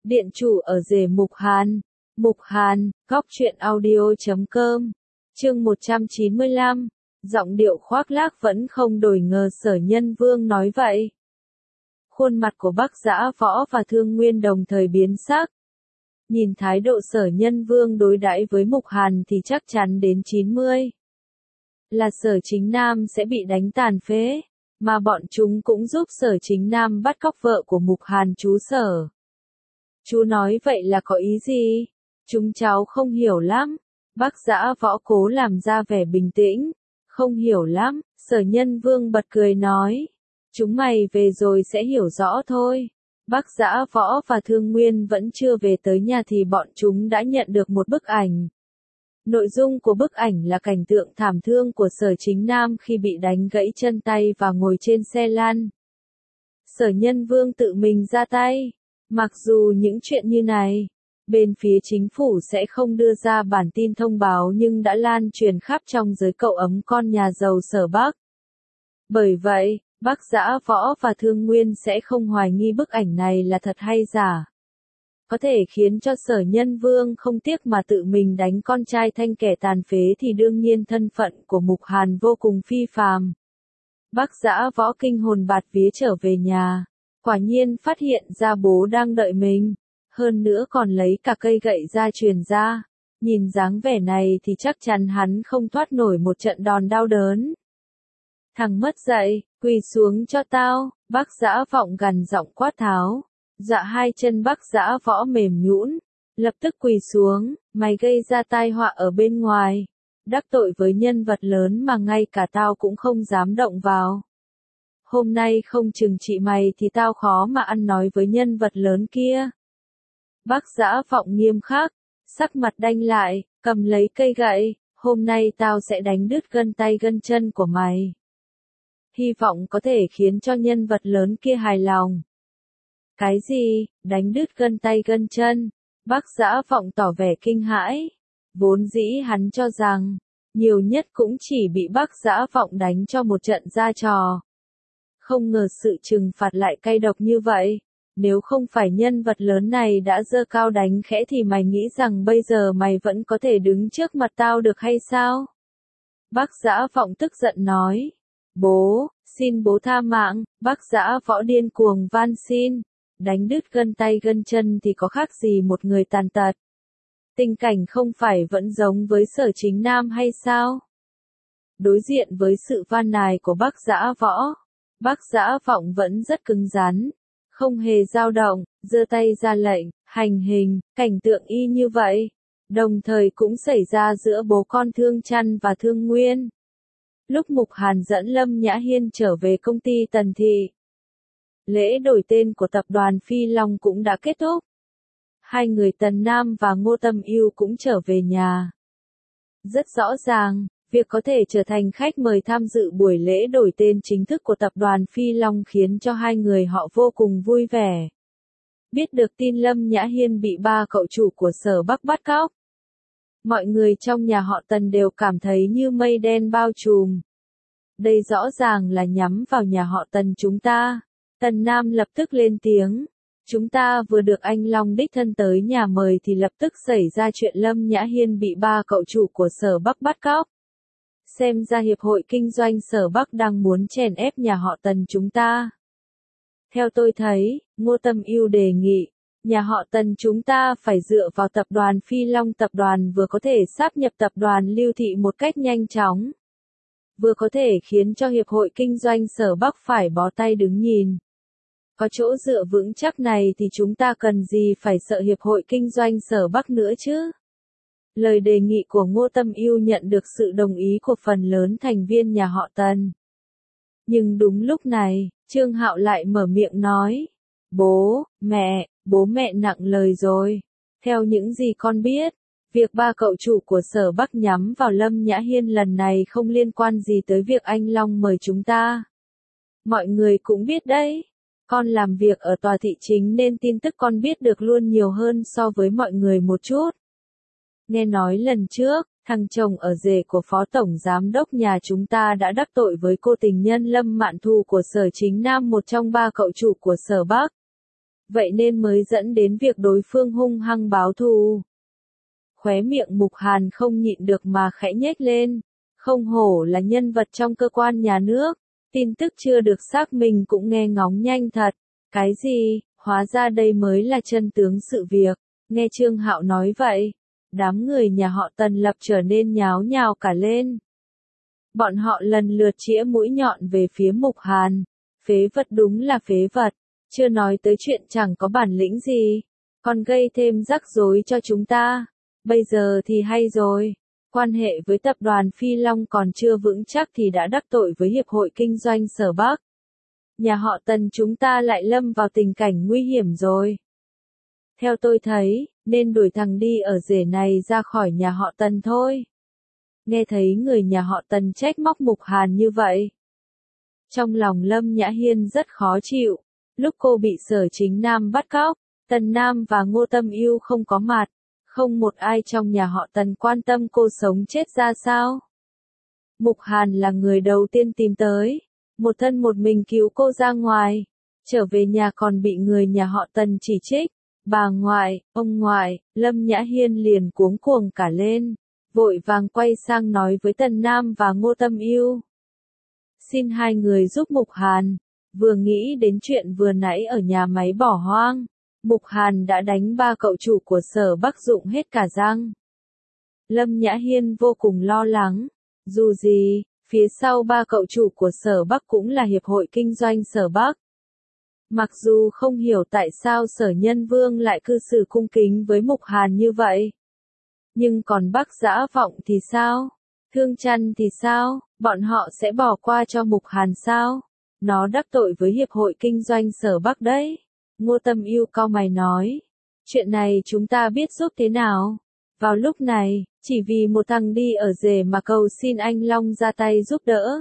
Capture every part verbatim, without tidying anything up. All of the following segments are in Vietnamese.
Điện chủ ở rể Mục Hàn. Mục Hàn, góc truyện audio.com. Chương một trăm chín mươi lăm. Giọng điệu khoác lác vẫn không đổi ngờ Sở Nhân Vương nói vậy. Khuôn mặt của Bắc Dã Võ và Thương Nguyên đồng thời biến sắc. Nhìn thái độ Sở Nhân Vương đối đãi với Mục Hàn thì chắc chắn đến chín mươi. Là Sở Chính Nam sẽ bị đánh tàn phế, mà bọn chúng cũng giúp Sở Chính Nam bắt cóc vợ của Mục Hàn chú Sở. Chú nói vậy là có ý gì? Chúng cháu không hiểu lắm. Bắc Dã Võ cố làm ra vẻ bình tĩnh. Không hiểu lắm, Sở Nhân Vương bật cười nói. Chúng mày về rồi sẽ hiểu rõ thôi. Bắc Dã Võ và Thương Nguyên vẫn chưa về tới nhà thì bọn chúng đã nhận được một bức ảnh. Nội dung của bức ảnh là cảnh tượng thảm thương của Sở Chính Nam khi bị đánh gãy chân tay và ngồi trên xe lăn. Sở Nhân Vương tự mình ra tay. Mặc dù những chuyện như này, bên phía chính phủ sẽ không đưa ra bản tin thông báo nhưng đã lan truyền khắp trong giới cậu ấm con nhà giàu Sở Bắc. Bởi vậy, Bắc Dã Võ và Thương Nguyên sẽ không hoài nghi bức ảnh này là thật hay giả. Có thể khiến cho Sở Nhân Vương không tiếc mà tự mình đánh con trai Thanh kẻ tàn phế thì đương nhiên thân phận của Mục Hàn vô cùng phi phàm. Bắc Dã Võ kinh hồn bạt vía trở về nhà, quả nhiên phát hiện ra bố đang đợi mình, hơn nữa còn lấy cả cây gậy ra truyền ra. Nhìn dáng vẻ này thì chắc chắn hắn không thoát nổi một trận đòn đau đớn. Thằng mất dạy, quỳ xuống cho tao, Bắc Dã Vọng gằn giọng quát tháo. Dạ hai chân Bắc Dã Võ mềm nhũn, lập tức quỳ xuống, mày gây ra tai họa ở bên ngoài, đắc tội với nhân vật lớn mà ngay cả tao cũng không dám động vào. Hôm nay không trừng trị mày thì tao khó mà ăn nói với nhân vật lớn kia. Bắc Dã Vọng nghiêm khắc, sắc mặt đanh lại, cầm lấy cây gậy, hôm nay tao sẽ đánh đứt gân tay gân chân của mày. Hy vọng có thể khiến cho nhân vật lớn kia hài lòng. Cái gì, đánh đứt gân tay gân chân? Bắc Dã Vọng tỏ vẻ kinh hãi. Vốn dĩ hắn cho rằng, nhiều nhất cũng chỉ bị Bắc Dã Vọng đánh cho một trận ra trò. Không ngờ sự trừng phạt lại cay độc như vậy. Nếu không phải nhân vật lớn này đã giơ cao đánh khẽ thì mày nghĩ rằng bây giờ mày vẫn có thể đứng trước mặt tao được hay sao? Bắc Dã Vọng tức giận nói. Bố, xin bố tha mạng. Bắc Dã Võ điên cuồng van xin. Đánh đứt gân tay gân chân thì có khác gì một người tàn tật. Tình cảnh không phải vẫn giống với Sở Chính Nam hay sao? Đối diện với sự van nài của Bắc Dã Võ, Bắc Dã Vọng vẫn rất cứng rắn, không hề dao động, giơ tay ra lệnh, hành hình, cảnh tượng y như vậy. Đồng thời cũng xảy ra giữa bố con Thương Trăn và Thương Nguyên. Lúc Mục Hàn dẫn Lâm Nhã Hiên trở về công ty Tần Thị, lễ đổi tên của tập đoàn Phi Long cũng đã kết thúc. Hai người Tần Nam và Ngô Tâm Ưu cũng trở về nhà. Rất rõ ràng, việc có thể trở thành khách mời tham dự buổi lễ đổi tên chính thức của tập đoàn Phi Long khiến cho hai người họ vô cùng vui vẻ. Biết được tin Lâm Nhã Hiên bị ba cậu chủ của Sở Bắc bắt cóc, mọi người trong nhà họ Tần đều cảm thấy như mây đen bao trùm. Đây rõ ràng là nhắm vào nhà họ Tần chúng ta. Tần Nam lập tức lên tiếng. Chúng ta vừa được anh Long đích thân tới nhà mời thì lập tức xảy ra chuyện Lâm Nhã Hiên bị ba cậu chủ của Sở Bắc bắt cóc. Xem ra Hiệp hội Kinh doanh Sở Bắc đang muốn chèn ép nhà họ Tần chúng ta. Theo tôi thấy, Ngô Tâm Ưu đề nghị, nhà họ Tần chúng ta phải dựa vào tập đoàn Phi Long, tập đoàn vừa có thể sáp nhập tập đoàn Lưu Thị một cách nhanh chóng, vừa có thể khiến cho Hiệp hội Kinh doanh Sở Bắc phải bó tay đứng nhìn. Có chỗ dựa vững chắc này thì chúng ta cần gì phải sợ Hiệp hội Kinh doanh Sở Bắc nữa chứ? Lời đề nghị của Ngô Tâm Ưu nhận được sự đồng ý của phần lớn thành viên nhà họ Tần. Nhưng đúng lúc này, Trương Hạo lại mở miệng nói. Bố, mẹ, bố mẹ nặng lời rồi. Theo những gì con biết, việc ba cậu chủ của Sở Bắc nhắm vào Lâm Nhã Hiên lần này không liên quan gì tới việc anh Long mời chúng ta. Mọi người cũng biết đấy. Con làm việc ở tòa thị chính nên tin tức con biết được luôn nhiều hơn so với mọi người một chút. Nghe nói lần trước, thằng chồng ở rể của Phó Tổng Giám đốc nhà chúng ta đã đắc tội với cô tình nhân Lâm Mạn Thu của Sở Chính Nam, một trong ba cậu chủ của Sở Bắc. vậy nên mới dẫn đến việc đối phương hung hăng báo thù. Khóe miệng Mục Hàn không nhịn được mà khẽ nhếch lên, không hổ là nhân vật trong cơ quan nhà nước, tin tức chưa được xác minh cũng nghe ngóng nhanh thật. Cái gì, hóa ra đây mới là chân tướng sự việc, nghe Trương Hạo nói vậy, đám người nhà họ Tần lập trở nên nháo nhào cả lên. Bọn họ lần lượt chĩa mũi nhọn về phía Mục Hàn, phế vật đúng là phế vật, chưa nói tới chuyện chẳng có bản lĩnh gì, còn gây thêm rắc rối cho chúng ta, bây giờ thì hay rồi. Quan hệ với tập đoàn Phi Long còn chưa vững chắc thì đã đắc tội với Hiệp hội Kinh doanh Sở Bắc. Nhà họ Tần chúng ta lại lâm vào tình cảnh nguy hiểm rồi. Theo tôi thấy, nên đuổi thằng đi ở rể này ra khỏi nhà họ Tần thôi. Nghe thấy người nhà họ Tần trách móc Mục Hàn như vậy. Trong lòng Lâm Nhã Hiên rất khó chịu, lúc cô bị Sở Chính Nam bắt cóc, Tần Nam và Ngô Tâm Ưu không có mặt. Không một ai trong nhà họ Tần quan tâm cô sống chết ra sao. Mục Hàn là người đầu tiên tìm tới, một thân một mình cứu cô ra ngoài, trở về nhà còn bị người nhà họ Tần chỉ trích. Bà ngoại, ông ngoại, Lâm Nhã Hiên liền cuống cuồng cả lên, vội vàng quay sang nói với Tần Nam và Ngô Tâm Ưu. Xin hai người giúp Mục Hàn, vừa nghĩ đến chuyện vừa nãy ở nhà máy bỏ hoang. Mục Hàn đã đánh ba cậu chủ của Sở Bắc rụng hết cả răng. Lâm Nhã Hiên vô cùng lo lắng, dù gì, phía sau ba cậu chủ của Sở Bắc cũng là Hiệp hội Kinh doanh Sở Bắc. Mặc dù không hiểu tại sao Sở Nhân Vương lại cư xử cung kính với Mục Hàn như vậy. Nhưng còn Bắc Dã Vọng thì sao? Thương Chăn thì sao? Bọn họ sẽ bỏ qua cho Mục Hàn sao? Nó đắc tội với Hiệp hội Kinh doanh Sở Bắc đấy. Ngô Tâm Ưu cau mày nói, chuyện này chúng ta biết giúp thế nào? Vào lúc này, chỉ vì một thằng đi ở rể mà cầu xin anh Long ra tay giúp đỡ.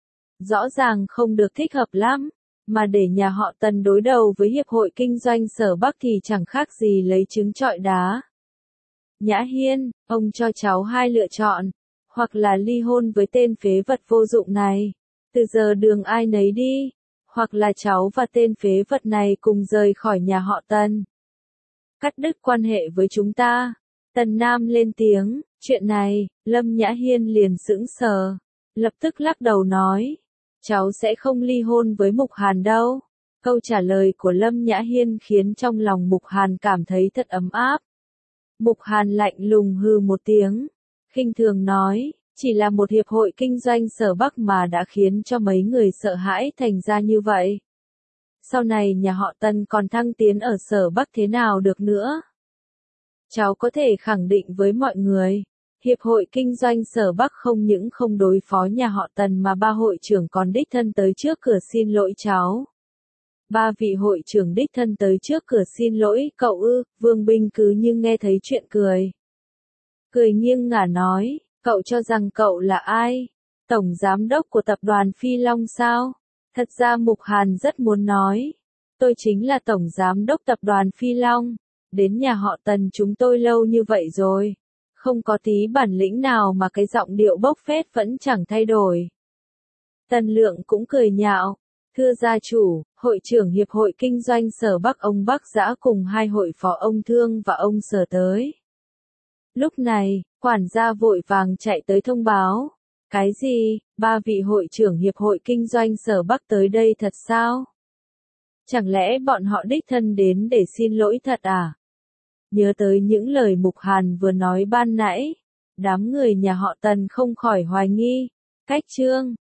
Rõ ràng không được thích hợp lắm, mà để nhà họ Tần đối đầu với Hiệp hội Kinh doanh Sở Bắc thì chẳng khác gì lấy trứng trọi đá. Nhã Hiên, ông cho cháu hai lựa chọn, hoặc là ly hôn với tên phế vật vô dụng này, từ giờ đường ai nấy đi. Hoặc là cháu và tên phế vật này cùng rời khỏi nhà họ Tần. Cắt đứt quan hệ với chúng ta. Tần Nam lên tiếng, chuyện này, Lâm Nhã Hiên liền sững sờ, lập tức lắc đầu nói, cháu sẽ không ly hôn với Mục Hàn đâu. Câu trả lời của Lâm Nhã Hiên khiến trong lòng Mục Hàn cảm thấy thật ấm áp. Mục Hàn lạnh lùng hừ một tiếng, khinh thường nói, chỉ là một hiệp hội kinh doanh Sở Bắc mà đã khiến cho mấy người sợ hãi thành ra như vậy. Sau này nhà họ Tần còn thăng tiến ở Sở Bắc thế nào được nữa? Cháu có thể khẳng định với mọi người, hiệp hội kinh doanh Sở Bắc không những không đối phó nhà họ Tần mà ba hội trưởng còn đích thân tới trước cửa xin lỗi cháu. Ba vị hội trưởng đích thân tới trước cửa xin lỗi cậu ư? Vương Bình cứ như nghe thấy chuyện cười. Cười nghiêng ngả nói. Cậu cho rằng cậu là ai? Tổng giám đốc của tập đoàn Phi Long sao? Thật ra Mục Hàn rất muốn nói. Tôi chính là tổng giám đốc tập đoàn Phi Long. Đến nhà họ Tần chúng tôi lâu như vậy rồi. Không có tí bản lĩnh nào mà cái giọng điệu bốc phét vẫn chẳng thay đổi. Tần Lượng cũng cười nhạo. Thưa gia chủ, hội trưởng Hiệp hội Kinh doanh Sở Bắc ông Bắc Dã cùng hai hội phó ông Thương và ông Sở tới. Lúc này, quản gia vội vàng chạy tới thông báo. Cái gì, ba vị hội trưởng Hiệp hội Kinh doanh Sở Bắc tới đây thật sao? Chẳng lẽ bọn họ đích thân đến để xin lỗi thật à? Nhớ tới những lời Mục Hàn vừa nói ban nãy, đám người nhà họ Tần không khỏi hoài nghi. Cách chương